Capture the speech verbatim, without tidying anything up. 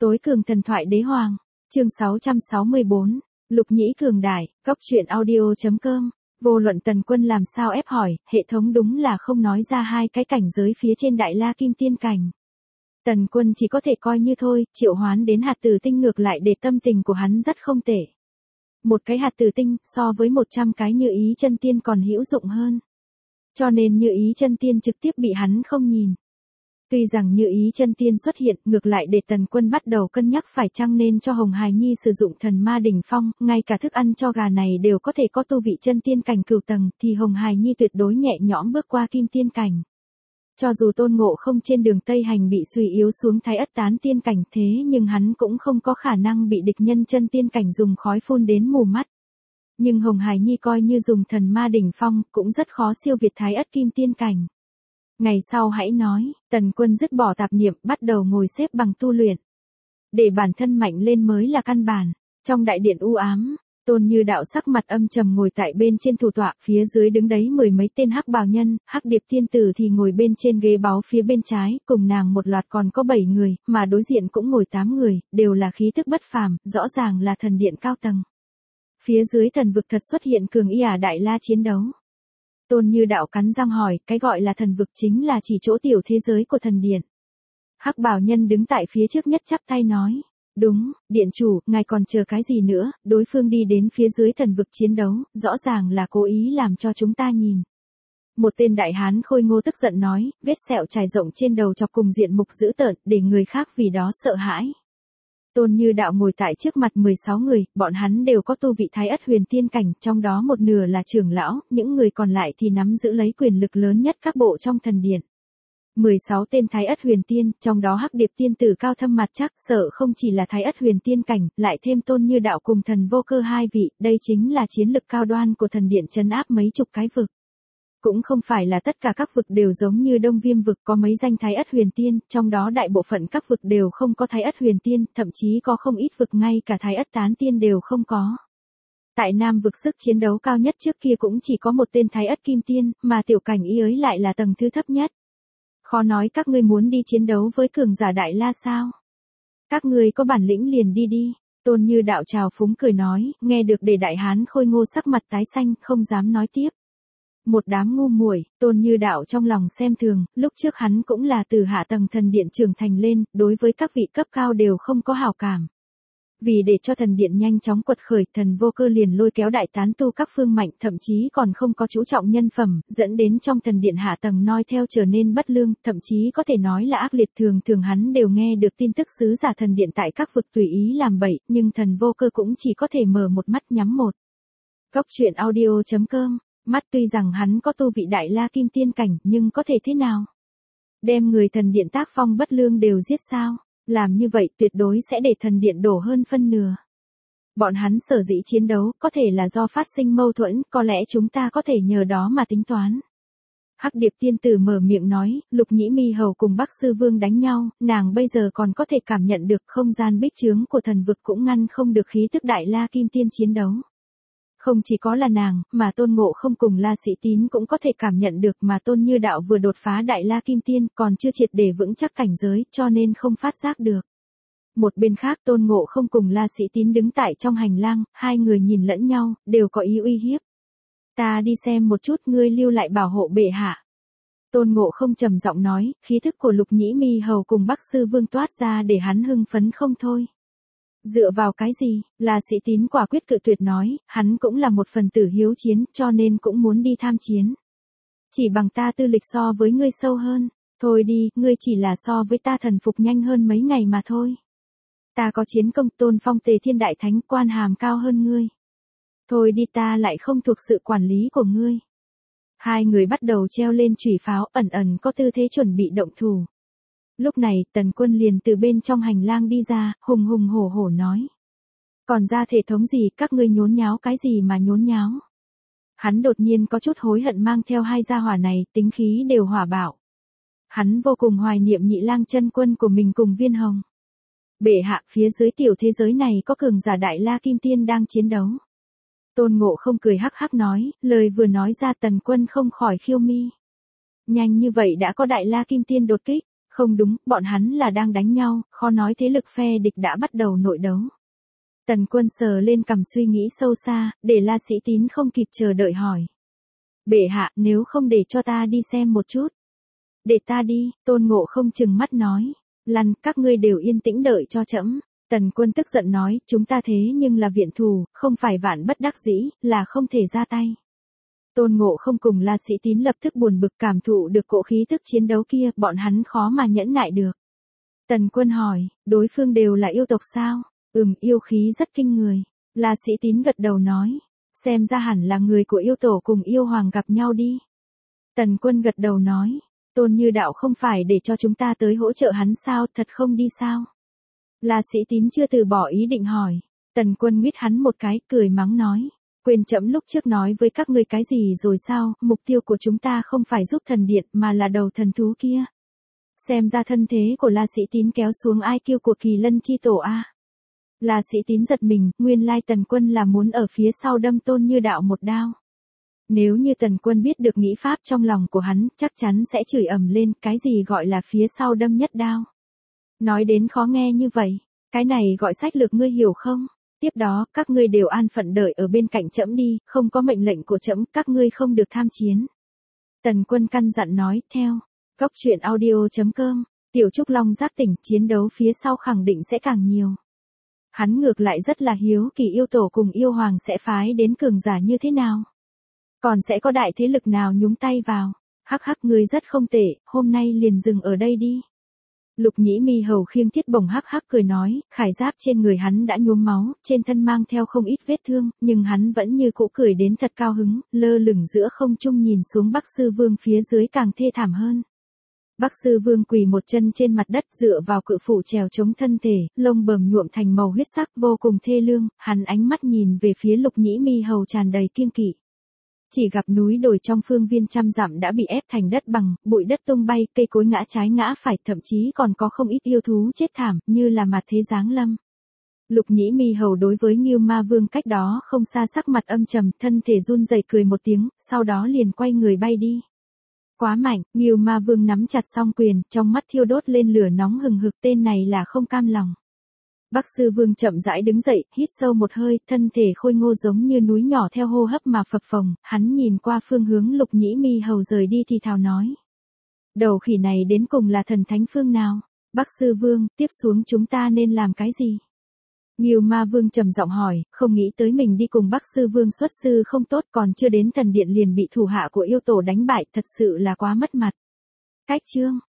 Tối cường thần thoại đế hoàng, chương sáu trăm sáu mươi bốn, Lục Nhĩ cường đại, góc truyện audio.com. Vô luận Tần Quân làm sao ép hỏi, hệ thống đúng là không nói ra hai cái cảnh giới phía trên Đại La Kim Tiên cảnh. Tần Quân chỉ có thể coi như thôi, triệu hoán đến hạt tử tinh ngược lại để tâm tình của hắn rất không tệ. Một cái hạt tử tinh, so với một trăm cái Như Ý chân tiên còn hữu dụng hơn. Cho nên Như Ý chân tiên trực tiếp bị hắn không nhìn. Tuy rằng Như Ý chân tiên xuất hiện, ngược lại để Tần Quân bắt đầu cân nhắc phải chăng nên cho Hồng Hài Nhi sử dụng thần ma đỉnh phong, ngay cả thức ăn cho gà này đều có thể có tu vị chân tiên cảnh cửu tầng, thì Hồng Hài Nhi tuyệt đối nhẹ nhõm bước qua kim tiên cảnh. Cho dù Tôn Ngộ Không trên đường Tây Hành bị suy yếu xuống Thái Ất tán tiên cảnh thế nhưng hắn cũng không có khả năng bị địch nhân chân tiên cảnh dùng khói phun đến mù mắt. Nhưng Hồng Hài Nhi coi như dùng thần ma đỉnh phong, cũng rất khó siêu việt Thái Ất kim tiên cảnh. Ngày sau hãy nói, Tần Quân dứt bỏ tạp niệm, bắt đầu ngồi xếp bằng tu luyện. Để bản thân mạnh lên mới là căn bản. Trong đại điện u ám, Tôn Như Đạo sắc mặt âm trầm ngồi tại bên trên thủ tọa, phía dưới đứng đấy mười mấy tên hắc bào nhân, Hắc Điệp tiên tử thì ngồi bên trên ghế báu phía bên trái, cùng nàng một loạt còn có bảy người, mà đối diện cũng ngồi tám người, đều là khí tức bất phàm, rõ ràng là thần điện cao tầng. Phía dưới thần vực thật xuất hiện cường y ả Đại La chiến đấu. Tôn Như Đạo cắn răng hỏi, cái gọi là thần vực chính là chỉ chỗ tiểu thế giới của thần điện. Hắc Bào Nhân đứng tại phía trước nhất chắp tay nói, đúng, điện chủ, ngài còn chờ cái gì nữa, đối phương đi đến phía dưới thần vực chiến đấu, rõ ràng là cố ý làm cho chúng ta nhìn. Một tên đại hán khôi ngô tức giận nói, vết sẹo trải rộng trên đầu chọc cùng diện mục dữ tợn, để người khác vì đó sợ hãi. Tôn Như Đạo ngồi tại trước mặt mười sáu người, bọn hắn đều có tu vị Thái Ất huyền tiên cảnh, trong đó một nửa là trưởng lão, những người còn lại thì nắm giữ lấy quyền lực lớn nhất các bộ trong thần điện. mười sáu tên Thái Ất huyền tiên, trong đó Hắc Điệp tiên tử cao thâm mặt chắc, sợ không chỉ là Thái Ất huyền tiên cảnh, lại thêm Tôn Như Đạo cùng Thần Vô Cơ hai vị, đây chính là chiến lực cao đoan của thần điện trấn áp mấy chục cái vực. Cũng không phải là tất cả các vực đều giống như Đông Viêm vực có mấy danh Thái Ất huyền tiên, trong đó đại bộ phận các vực đều không có Thái Ất huyền tiên, thậm chí có không ít vực ngay cả Thái Ất tán tiên đều không có. Tại Nam vực sức chiến đấu cao nhất trước kia cũng chỉ có một tên Thái Ất kim tiên, mà tiểu cảnh y ấy lại là tầng thứ thấp nhất. Khó nói các ngươi muốn đi chiến đấu với cường giả Đại La sao? Các ngươi có bản lĩnh liền đi đi. Tôn Như Đạo trào phúng cười nói, nghe được để đại hán khôi ngô sắc mặt tái xanh, không dám nói tiếp. Một đám ngu muội, Tôn Như Đạo trong lòng xem thường, lúc trước hắn cũng là từ hạ tầng thần điện trưởng thành lên, đối với các vị cấp cao đều không có hảo cảm. Vì để cho thần điện nhanh chóng quật khởi, Thần Vô Cơ liền lôi kéo đại tán tu các phương mạnh, thậm chí còn không có chú trọng nhân phẩm, dẫn đến trong thần điện hạ tầng noi theo trở nên bất lương, thậm chí có thể nói là ác liệt. Thường thường hắn đều nghe được tin tức sứ giả thần điện tại các vực tùy ý làm bậy, nhưng Thần Vô Cơ cũng chỉ có thể mở một mắt nhắm một. Góc truyện audio.com. Mắt tuy rằng hắn có tu vị Đại La kim tiên cảnh, nhưng có thể thế nào? Đem người thần điện tác phong bất lương đều giết sao? Làm như vậy tuyệt đối sẽ để thần điện đổ hơn phân nửa. Bọn hắn sở dĩ chiến đấu, có thể là do phát sinh mâu thuẫn, có lẽ chúng ta có thể nhờ đó mà tính toán. Hắc Điệp tiên tử mở miệng nói, Lục Nhĩ Mi Hầu cùng Bắc Sư Vương đánh nhau, nàng bây giờ còn có thể cảm nhận được không gian bích chướng của thần vực cũng ngăn không được khí tức Đại La kim tiên chiến đấu. Không chỉ có là nàng, mà Tôn Ngộ Không cùng La Sĩ Tín cũng có thể cảm nhận được, mà Tôn Như Đạo vừa đột phá Đại La Kim Tiên, còn chưa triệt để vững chắc cảnh giới, cho nên không phát giác được. Một bên khác Tôn Ngộ Không cùng La Sĩ Tín đứng tại trong hành lang, hai người nhìn lẫn nhau, đều có ý uy hiếp. Ta đi xem một chút, ngươi lưu lại bảo hộ bệ hạ. Tôn Ngộ Không trầm giọng nói, khí thức của Lục Nhĩ Mi Hầu cùng Bắc Sư Vương toát ra để hắn hưng phấn không thôi. Dựa vào cái gì? La Sĩ Tín quả quyết cự tuyệt nói, hắn cũng là một phần tử hiếu chiến, cho nên cũng muốn đi tham chiến. Chỉ bằng ta tư lịch so với ngươi sâu hơn, thôi đi, ngươi chỉ là so với ta thần phục nhanh hơn mấy ngày mà thôi. Ta có chiến công tôn phong Tề Thiên Đại Thánh, quan hàm cao hơn ngươi. Thôi đi, ta lại không thuộc sự quản lý của ngươi. Hai người bắt đầu treo lên chủy pháo, ẩn ẩn có tư thế chuẩn bị động thủ. Lúc này, Tần Quân liền từ bên trong hành lang đi ra, hùng hùng hổ hổ nói. Còn ra thể thống gì, các ngươi nhốn nháo cái gì mà nhốn nháo. Hắn đột nhiên có chút hối hận mang theo hai gia hỏa này, tính khí đều hỏa bạo. Hắn vô cùng hoài niệm Nhị Lang chân quân của mình cùng Viên Hồng. Bệ hạ, phía dưới tiểu thế giới này có cường giả Đại La Kim Tiên đang chiến đấu. Tôn Ngộ Không cười hắc hắc nói, lời vừa nói ra Tần Quân không khỏi khiêu mi. Nhanh như vậy đã có Đại La Kim Tiên đột kích. Không đúng, bọn hắn là đang đánh nhau, khó nói thế lực phe địch đã bắt đầu nội đấu. Tần Quân sờ lên cằm suy nghĩ sâu xa, để La Sĩ Tín không kịp chờ đợi hỏi. Bệ hạ, nếu không để cho ta đi xem một chút. Để ta đi, Tôn Ngộ không chừng mắt nói. Lăn, các ngươi đều yên tĩnh đợi cho trẫm. Tần Quân tức giận nói, chúng ta thế nhưng là viện thù, không phải vạn bất đắc dĩ, là không thể ra tay. Tôn Ngộ không cùng La Sĩ Tín lập tức buồn bực cảm thụ được cỗ khí tức chiến đấu kia, bọn hắn khó mà nhẫn nại được. Tần Quân hỏi, đối phương đều là yêu tộc sao? Ừm, yêu khí rất kinh người. La Sĩ Tín gật đầu nói, xem ra hẳn là người của yêu tổ cùng yêu hoàng gặp nhau đi. Tần Quân gật đầu nói, Tôn Như Đạo không phải để cho chúng ta tới hỗ trợ hắn sao, thật không đi sao? La Sĩ Tín chưa từ bỏ ý định hỏi. Tần Quân nguyết hắn một cái, cười mắng nói. Quên trẫm lúc trước nói với các ngươi cái gì rồi sao, mục tiêu của chúng ta không phải giúp thần điện mà là đầu thần thú kia. Xem ra thân thế của La Sĩ Tín kéo xuống i kiu của Kỳ Lân chi tổ a. La Sĩ Tín giật mình, nguyên lai Tần Quân là muốn ở phía sau đâm Tôn Như Đạo một đao. Nếu như Tần Quân biết được nghĩ pháp trong lòng của hắn, chắc chắn sẽ chửi ầm lên, cái gì gọi là phía sau đâm nhất đao. Nói đến khó nghe như vậy, cái này gọi sách lược ngươi hiểu không? Tiếp đó, các ngươi đều an phận đợi ở bên cạnh trẫm đi, không có mệnh lệnh của trẫm, các ngươi không được tham chiến. Tần Quân căn dặn nói, theo. Cốc truyện audio chấm com, Tiểu Trúc Long giác tỉnh, chiến đấu phía sau khẳng định sẽ càng nhiều. Hắn ngược lại rất là hiếu kỳ yêu tổ cùng yêu hoàng sẽ phái đến cường giả như thế nào. Còn sẽ có đại thế lực nào nhúng tay vào. Hắc hắc, ngươi rất không tệ, hôm nay liền dừng ở đây đi. Lục Nhĩ Mi hầu khiêng Thiết Bổng hắc hắc cười nói, khải giáp trên người hắn đã nhuốm máu, trên thân mang theo không ít vết thương, nhưng hắn vẫn như cũ cười đến thật cao hứng, lơ lửng giữa không trung nhìn xuống Bắc Sư Vương phía dưới càng thê thảm hơn. Bắc Sư Vương quỳ một chân trên mặt đất dựa vào cự phủ trèo chống thân thể, lông bờm nhuộm thành màu huyết sắc vô cùng thê lương, hắn ánh mắt nhìn về phía Lục Nhĩ Mi hầu tràn đầy kiêng kỵ. Chỉ gặp núi đồi trong phương viên trăm dặm đã bị ép thành đất bằng, bụi đất tung bay, cây cối ngã trái ngã phải, thậm chí còn có không ít yêu thú chết thảm, như là mặt thế giáng lâm. Lục Nhĩ Mi hầu đối với Ngưu Ma Vương cách đó không xa sắc mặt âm trầm, thân thể run rẩy cười một tiếng, sau đó liền quay người bay đi. Quá mạnh, Ngưu Ma Vương nắm chặt song quyền, trong mắt thiêu đốt lên lửa nóng hừng hực, tên này là không cam lòng. Bắc Sư Vương chậm rãi đứng dậy, hít sâu một hơi, thân thể khôi ngô giống như núi nhỏ theo hô hấp mà phập phồng, hắn nhìn qua phương hướng Lục Nhĩ Mi hầu rời đi thì thào nói. Đầu khỉ này đến cùng là thần thánh phương nào? Bắc Sư Vương, tiếp xuống chúng ta nên làm cái gì? Ngưu Ma Vương trầm giọng hỏi, không nghĩ tới mình đi cùng Bắc Sư Vương xuất sư không tốt, còn chưa đến thần điện liền bị thủ hạ của yêu tổ đánh bại, thật sự là quá mất mặt. Cách chương